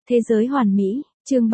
Thế giới hoàn mỹ, chương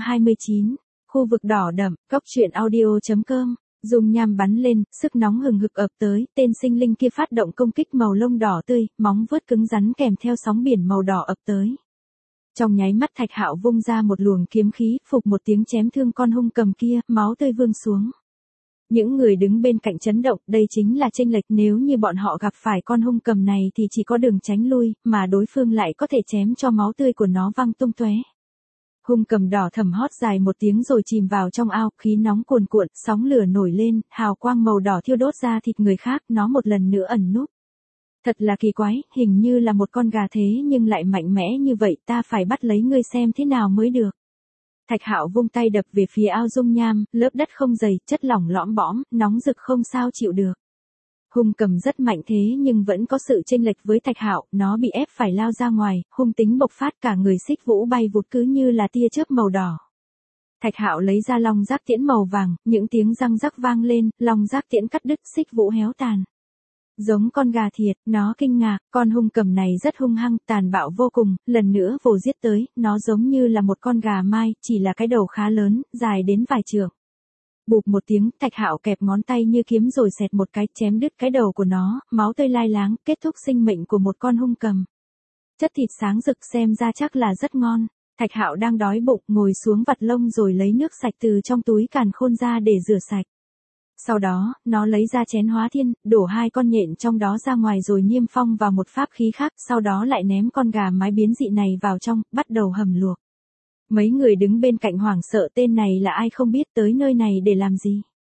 329, khu vực đỏ đậm, góc truyện audio.com. Dung nham bắn lên, sức nóng hừng hực ập tới, tên sinh linh kia phát động công kích màu lông đỏ tươi, móng vuốt cứng rắn kèm theo sóng biển màu đỏ ập tới. Trong nháy mắt Thạch Hạo vung ra một luồng kiếm khí, phục một tiếng chém thương con hung cầm kia, máu tươi vương xuống. Những người đứng bên cạnh chấn động, đây chính là chênh lệch, nếu như bọn họ gặp phải con hung cầm này thì chỉ có đường tránh lui, mà đối phương lại có thể chém cho máu tươi của nó văng tung tóe. Hung cầm đỏ thẫm hót dài một tiếng rồi chìm vào trong ao, khí nóng cuồn cuộn, sóng lửa nổi lên, hào quang màu đỏ thiêu đốt ra thịt người khác, nó một lần nữa ẩn núp. Thật là kỳ quái, hình như là một con gà thế nhưng lại mạnh mẽ như vậy, ta phải bắt lấy ngươi xem thế nào mới được. Thạch Hạo vung tay đập về phía ao dung nham, lớp đất không dày, chất lỏng lõm bõm, nóng rực không sao chịu được. Hung cầm rất mạnh thế nhưng vẫn có sự chênh lệch với Thạch Hạo, nó bị ép phải lao ra ngoài, hung tính bộc phát, cả người xích vũ bay vụt cứ như là tia chớp màu đỏ. Thạch Hạo lấy ra long giác tiễn màu vàng, những tiếng răng rắc vang lên, long giác tiễn cắt đứt, xích vũ héo tàn. Giống con gà thiệt, nó kinh ngạc, con hung cầm này rất hung hăng, tàn bạo vô cùng, lần nữa vồ giết tới, nó giống như là một con gà mai, chỉ là cái đầu khá lớn, dài đến vài trượng. Bụp một tiếng, Thạch Hạo kẹp ngón tay như kiếm rồi xẹt một cái, chém đứt cái đầu của nó, máu tươi lai láng, kết thúc sinh mệnh của một con hung cầm. Chất thịt sáng rực xem ra chắc là rất ngon. Thạch Hạo đang đói bụng, ngồi xuống vặt lông rồi lấy nước sạch từ trong túi càn khôn ra để rửa sạch. Sau đó, nó lấy ra chén hóa thiên, đổ 2 con nhện trong đó ra ngoài rồi niêm phong vào một pháp khí khác, sau đó lại ném con gà mái biến dị này vào trong, bắt đầu hầm luộc. Mấy người đứng bên cạnh hoảng sợ, tên này là ai không biết, tới nơi này để làm gì.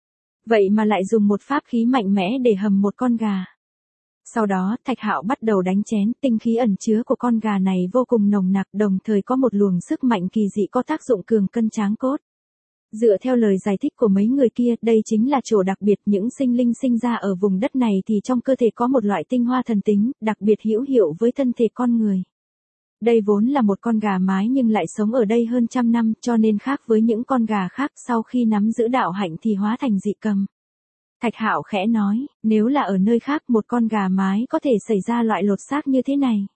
Vậy mà lại dùng một pháp khí mạnh mẽ để hầm một con gà. Sau đó, Thạch Hạo bắt đầu đánh chén, tinh khí ẩn chứa của con gà này vô cùng nồng nặc, đồng thời có một luồng sức mạnh kỳ dị có tác dụng cường cân tráng cốt. Dựa theo lời giải thích của mấy người kia, đây chính là chỗ đặc biệt, những sinh linh sinh ra ở vùng đất này thì trong cơ thể có một loại tinh hoa thần tính, đặc biệt hữu hiệu với thân thể con người. Đây vốn là một con gà mái nhưng lại sống ở đây hơn 100 năm, cho nên khác với những con gà khác, sau khi nắm giữ đạo hạnh thì hóa thành dị cầm. Thạch Hạo khẽ nói, nếu là ở nơi khác một con gà mái có thể xảy ra loại lột xác như thế này.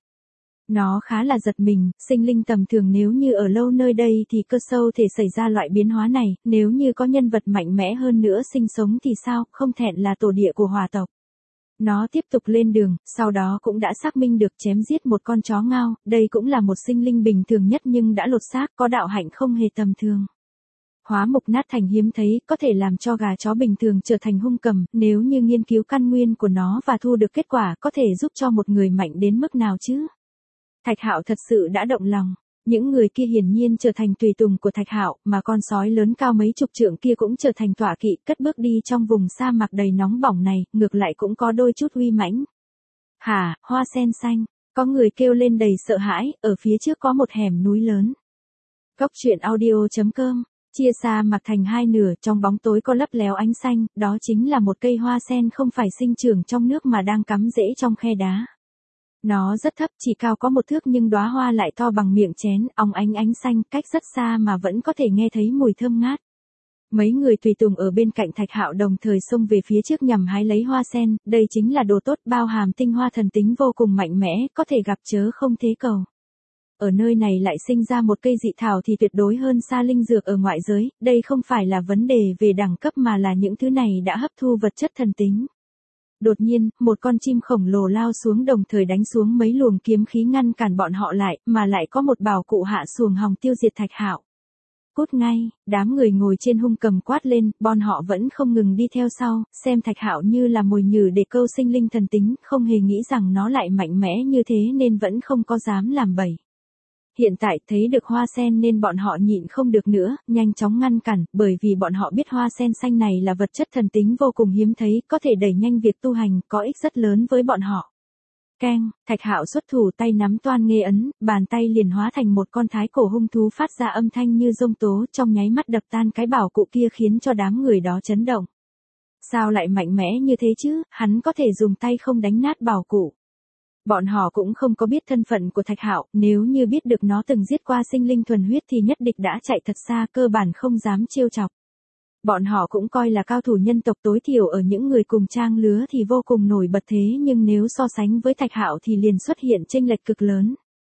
Nó khá là giật mình, sinh linh tầm thường nếu như ở lâu nơi đây thì cơ sâu thể xảy ra loại biến hóa này, nếu như có nhân vật mạnh mẽ hơn nữa sinh sống thì sao, không thẹn là tổ địa của hỏa tộc. Nó tiếp tục lên đường, sau đó cũng đã xác minh được chém giết một con chó ngao, đây cũng là một sinh linh bình thường nhất nhưng đã lột xác, có đạo hạnh không hề tầm thường. Hóa mục nát thành hiếm thấy, có thể làm cho gà chó bình thường trở thành hung cầm, nếu như nghiên cứu căn nguyên của nó và thu được kết quả có thể giúp cho một người mạnh đến mức nào chứ. Thạch Hạo thật sự đã động lòng. Những người kia hiển nhiên trở thành tùy tùng của Thạch Hạo, mà con sói lớn cao mấy chục trượng kia cũng trở thành tọa kỵ, cất bước đi trong vùng sa mạc đầy nóng bỏng này, ngược lại cũng có đôi chút uy mãnh. Hả, hoa sen xanh, có người kêu lên đầy sợ hãi, ở phía trước có một hẻm núi lớn. Góc truyện audio.com, chia sa mạc thành 2 nửa, trong bóng tối có lấp léo ánh xanh, đó chính là một cây hoa sen không phải sinh trưởng trong nước mà đang cắm rễ trong khe đá. Nó rất thấp, chỉ cao có 1 thước nhưng đóa hoa lại to bằng miệng chén, óng ánh xanh, cách rất xa mà vẫn có thể nghe thấy mùi thơm ngát. Mấy người tùy tùng ở bên cạnh Thạch Hạo đồng thời xông về phía trước nhằm hái lấy hoa sen, đây chính là đồ tốt bao hàm tinh hoa thần tính vô cùng mạnh mẽ, có thể gặp chớ không thế cầu. Ở nơi này lại sinh ra một cây dị thảo thì tuyệt đối hơn xa linh dược ở ngoại giới, đây không phải là vấn đề về đẳng cấp mà là những thứ này đã hấp thu vật chất thần tính. Đột nhiên, một con chim khổng lồ lao xuống đồng thời đánh xuống mấy luồng kiếm khí ngăn cản bọn họ lại, mà lại có một bảo cụ hạ xuồng hòng tiêu diệt Thạch Hạo. Cút ngay, đám người ngồi trên hung cầm quát lên, bọn họ vẫn không ngừng đi theo sau, xem Thạch Hạo như là mồi nhử để câu sinh linh thần tính, không hề nghĩ rằng nó lại mạnh mẽ như thế nên vẫn không có dám làm bậy. Hiện tại thấy được hoa sen nên bọn họ nhịn không được nữa, nhanh chóng ngăn cản, bởi vì bọn họ biết hoa sen xanh này là vật chất thần tính vô cùng hiếm thấy, có thể đẩy nhanh việc tu hành, có ích rất lớn với bọn họ. Keng, Thạch Hạo xuất thủ tay nắm toan nghê ấn, bàn tay liền hóa thành một con thái cổ hung thú phát ra âm thanh như giông tố, trong nháy mắt đập tan cái bảo cụ kia khiến cho đám người đó chấn động. Sao lại mạnh mẽ như thế chứ, hắn có thể dùng tay không đánh nát bảo cụ. Bọn họ cũng không có biết thân phận của Thạch Hạo, nếu như biết được nó từng giết qua sinh linh thuần huyết thì nhất định đã chạy thật xa, cơ bản không dám trêu chọc. Bọn họ cũng coi là cao thủ nhân tộc, tối thiểu ở những người cùng trang lứa thì vô cùng nổi bật thế nhưng nếu so sánh với Thạch Hạo thì liền xuất hiện chênh lệch cực lớn.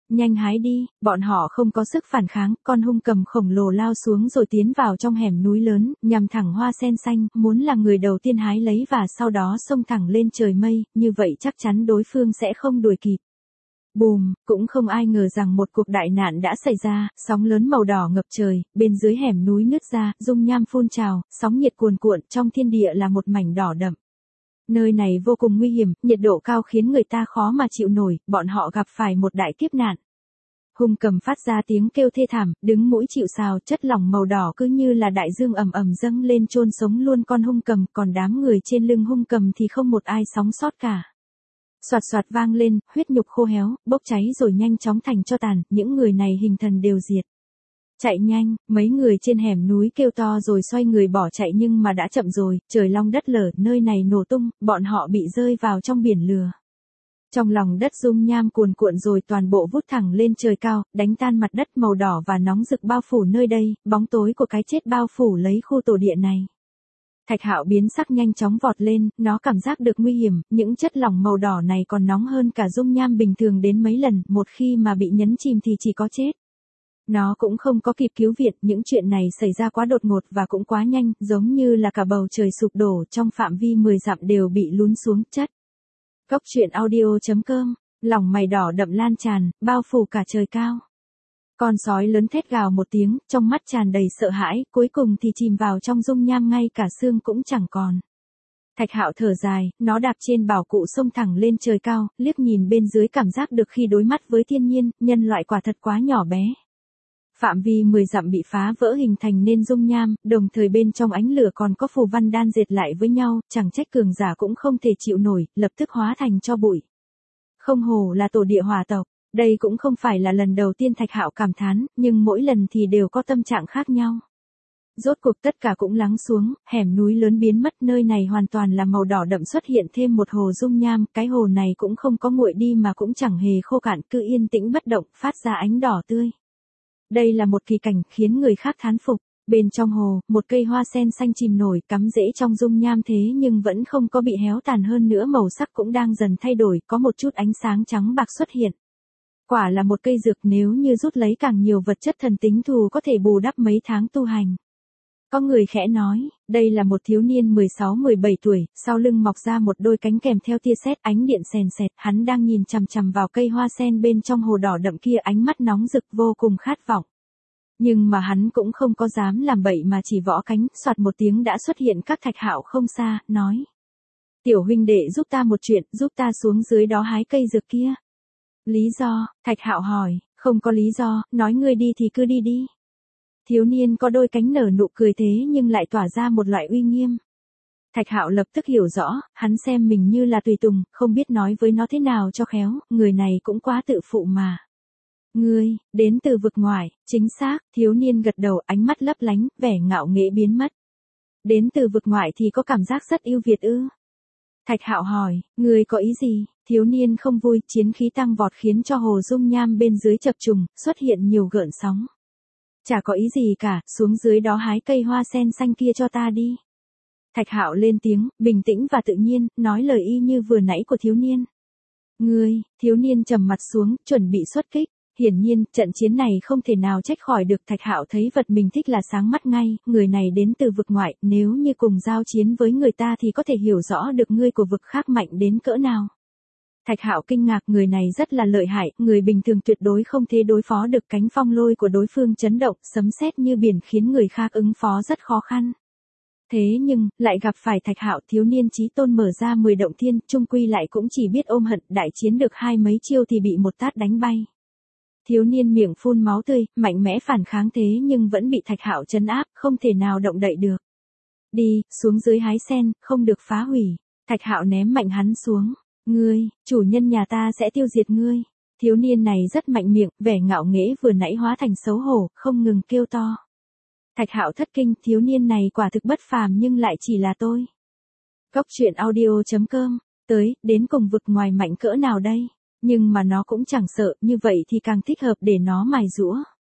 Nhanh hái đi, bọn họ không có sức phản kháng, con hung cầm khổng lồ lao xuống rồi tiến vào trong hẻm núi lớn, nhằm thẳng hoa sen xanh, muốn là người đầu tiên hái lấy và sau đó xông thẳng lên trời mây, như vậy chắc chắn đối phương sẽ không đuổi kịp. Bùm, cũng không ai ngờ rằng một cuộc đại nạn đã xảy ra, sóng lớn màu đỏ ngập trời, bên dưới hẻm núi nứt ra, dung nham phun trào, sóng nhiệt cuồn cuộn, trong thiên địa là một mảnh đỏ đậm. Nơi này vô cùng nguy hiểm, nhiệt độ cao khiến người ta khó mà chịu nổi, bọn họ gặp phải một đại kiếp nạn. Hung cầm phát ra tiếng kêu thê thảm, đứng mũi chịu sào, chất lỏng màu đỏ cứ như là đại dương ầm ầm dâng lên chôn sống luôn con hung cầm, còn đám người trên lưng hung cầm thì không một ai sống sót cả. Soạt soạt vang lên, huyết nhục khô héo, bốc cháy rồi nhanh chóng thành tro tàn, những người này hình thần đều diệt. Chạy nhanh, mấy người trên hẻm núi kêu to rồi xoay người bỏ chạy nhưng mà đã chậm rồi, trời long đất lở, nơi này nổ tung, bọn họ bị rơi vào trong biển lửa. Trong lòng đất dung nham cuồn cuộn rồi toàn bộ vút thẳng lên trời cao, đánh tan mặt đất màu đỏ và nóng rực bao phủ nơi đây, bóng tối của cái chết bao phủ lấy khu tổ địa này. Thạch Hạo biến sắc nhanh chóng vọt lên, nó cảm giác được nguy hiểm, những chất lỏng màu đỏ này còn nóng hơn cả dung nham bình thường đến mấy lần, một khi mà bị nhấn chìm thì chỉ có chết. Nó cũng không có kịp cứu viện, những chuyện này xảy ra quá đột ngột và cũng quá nhanh, giống như là cả bầu trời sụp đổ, trong phạm vi 10 dặm đều bị lún xuống chất. Cốc truyện audio.com, lòng mày đỏ đậm lan tràn, bao phủ cả trời cao. Con sói lớn thét gào một tiếng, trong mắt tràn đầy sợ hãi, cuối cùng thì chìm vào trong dung nham ngay cả xương cũng chẳng còn. Thạch Hạo thở dài, nó đạp trên bảo cụ xông thẳng lên trời cao, liếc nhìn bên dưới cảm giác được khi đối mắt với thiên nhiên, nhân loại quả thật quá nhỏ bé. Phạm vi 10 dặm bị phá vỡ hình thành nên dung nham, đồng thời bên trong ánh lửa còn có phù văn đan dệt lại với nhau, chẳng trách cường giả cũng không thể chịu nổi, lập tức hóa thành tro bụi. Không hổ là tổ địa hỏa tộc, đây cũng không phải là lần đầu tiên Thạch Hạo cảm thán, nhưng mỗi lần thì đều có tâm trạng khác nhau. Rốt cuộc tất cả cũng lắng xuống, hẻm núi lớn biến mất, nơi này hoàn toàn là màu đỏ đậm, xuất hiện thêm một hồ dung nham, cái hồ này cũng không có nguội đi mà cũng chẳng hề khô cạn, cứ yên tĩnh bất động, phát ra ánh đỏ tươi. Đây là một kỳ cảnh khiến người khác thán phục. Bên trong hồ, một cây hoa sen xanh chìm nổi, cắm rễ trong dung nham thế nhưng vẫn không có bị héo tàn, hơn nữa màu sắc cũng đang dần thay đổi, có một chút ánh sáng trắng bạc xuất hiện. Quả là một cây dược, nếu như rút lấy càng nhiều vật chất thần tính thù có thể bù đắp mấy tháng tu hành. Có người khẽ nói, đây là một thiếu niên 16-17 tuổi, sau lưng mọc ra một đôi cánh kèm theo tia sét, ánh điện sèn sẹt, hắn đang nhìn chằm chằm vào cây hoa sen bên trong hồ đỏ đậm kia, ánh mắt nóng rực vô cùng khát vọng. Nhưng mà hắn cũng không có dám làm bậy mà chỉ võ cánh, soạt một tiếng đã xuất hiện các Thạch Hạo không xa, nói. Tiểu huynh đệ giúp ta một chuyện, giúp ta xuống dưới đó hái cây dược kia. Lý do, Thạch Hạo hỏi, không có lý do, nói ngươi đi thì cứ đi đi. Thiếu niên có đôi cánh nở nụ cười thế nhưng lại tỏa ra một loại uy nghiêm. Thạch Hạo lập tức hiểu rõ, hắn xem mình như là tùy tùng, không biết nói với nó thế nào cho khéo, người này cũng quá tự phụ mà. Ngươi, đến từ vực ngoài, chính xác, thiếu niên gật đầu, ánh mắt lấp lánh, vẻ ngạo nghễ biến mất. Đến từ vực ngoại thì có cảm giác rất ưu việt ư? Thạch Hạo hỏi, ngươi có ý gì? Thiếu niên không vui, chiến khí tăng vọt khiến cho hồ dung nham bên dưới chập trùng, xuất hiện nhiều gợn sóng. Chả có ý gì cả, xuống dưới đó hái cây hoa sen xanh kia cho ta đi. Thạch Hạo lên tiếng, bình tĩnh và tự nhiên, nói lời y như vừa nãy của thiếu niên. Ngươi, thiếu niên trầm mặt xuống, chuẩn bị xuất kích. Hiển nhiên, trận chiến này không thể nào trách khỏi được. Thạch Hạo thấy vật mình thích là sáng mắt ngay, người này đến từ vực ngoại, nếu như cùng giao chiến với người ta thì có thể hiểu rõ được ngươi của vực khác mạnh đến cỡ nào. Thạch Hạo kinh ngạc, người này rất là lợi hại, người bình thường tuyệt đối không thể đối phó được, cánh phong lôi của đối phương chấn động, sấm sét như biển khiến người khác ứng phó rất khó khăn. Thế nhưng, lại gặp phải Thạch Hạo, thiếu niên chí tôn mở ra 10 động thiên, chung quy lại cũng chỉ biết ôm hận, đại chiến được hai mấy chiêu thì bị một tát đánh bay. Thiếu niên miệng phun máu tươi, mạnh mẽ phản kháng thế nhưng vẫn bị Thạch Hạo trấn áp, không thể nào động đậy được. Đi, xuống dưới hái sen, không được phá hủy. Thạch Hạo ném mạnh hắn xuống. Ngươi, chủ nhân nhà ta sẽ tiêu diệt ngươi. Thiếu niên này rất mạnh miệng, vẻ ngạo nghễ vừa nãy hóa thành xấu hổ, không ngừng kêu to. Thạch Hạo thất kinh, thiếu niên này quả thực bất phàm nhưng lại chỉ là tôi. Cốc truyện audio.com, đến cùng vực ngoài mạnh cỡ nào đây? Nhưng mà nó cũng chẳng sợ, như vậy thì càng thích hợp để nó mài giũa.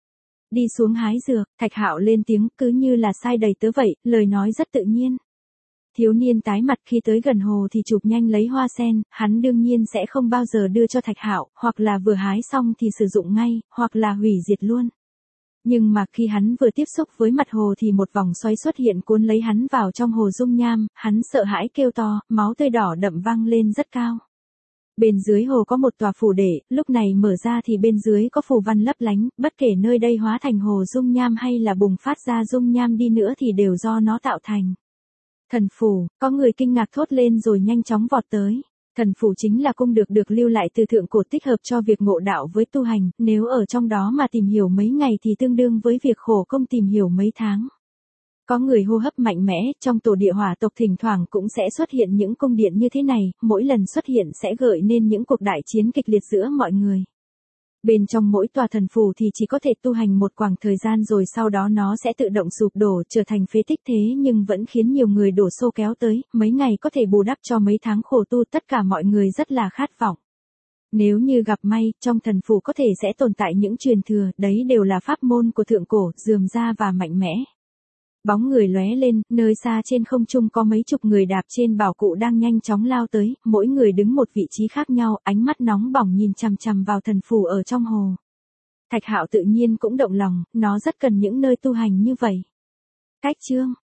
Đi xuống hái dược, Thạch Hạo lên tiếng, cứ như là sai đầy tớ vậy, lời nói rất tự nhiên. Thiếu niên tái mặt khi tới gần hồ thì chụp nhanh lấy hoa sen, hắn đương nhiên sẽ không bao giờ đưa cho Thạch Hạo, hoặc là vừa hái xong thì sử dụng ngay, hoặc là hủy diệt luôn. Nhưng mà khi hắn vừa tiếp xúc với mặt hồ thì một vòng xoáy xuất hiện cuốn lấy hắn vào trong hồ dung nham, hắn sợ hãi kêu to, máu tươi đỏ đậm văng lên rất cao. Bên dưới hồ có một tòa phủ đệ, lúc này mở ra thì bên dưới có phù văn lấp lánh, bất kể nơi đây hóa thành hồ dung nham hay là bùng phát ra dung nham đi nữa thì đều do nó tạo thành. Thần phủ, có người kinh ngạc thốt lên rồi nhanh chóng vọt tới. Thần phủ chính là cung được lưu lại từ thượng cổ tích hợp cho việc ngộ đạo với tu hành, nếu ở trong đó mà tìm hiểu mấy ngày thì tương đương với việc khổ công tìm hiểu mấy tháng. Có người hô hấp mạnh mẽ, trong tổ địa hỏa tộc thỉnh thoảng cũng sẽ xuất hiện những cung điện như thế này, mỗi lần xuất hiện sẽ gợi nên những cuộc đại chiến kịch liệt giữa mọi người. Bên trong mỗi tòa thần phủ thì chỉ có thể tu hành một khoảng thời gian rồi sau đó nó sẽ tự động sụp đổ trở thành phế tích thế nhưng vẫn khiến nhiều người đổ xô kéo tới, mấy ngày có thể bù đắp cho mấy tháng khổ tu tất cả mọi người rất là khát vọng. Nếu như gặp may, trong thần phủ có thể sẽ tồn tại những truyền thừa, đấy đều là pháp môn của thượng cổ, rườm rà và mạnh mẽ. Bóng người lóe lên, nơi xa trên không trung có mấy chục người đạp trên bảo cụ đang nhanh chóng lao tới, mỗi người đứng một vị trí khác nhau, ánh mắt nóng bỏng nhìn chằm chằm vào thần phủ ở trong hồ. Thạch Hạo tự nhiên cũng động lòng, nó rất cần những nơi tu hành như vậy. Cách chương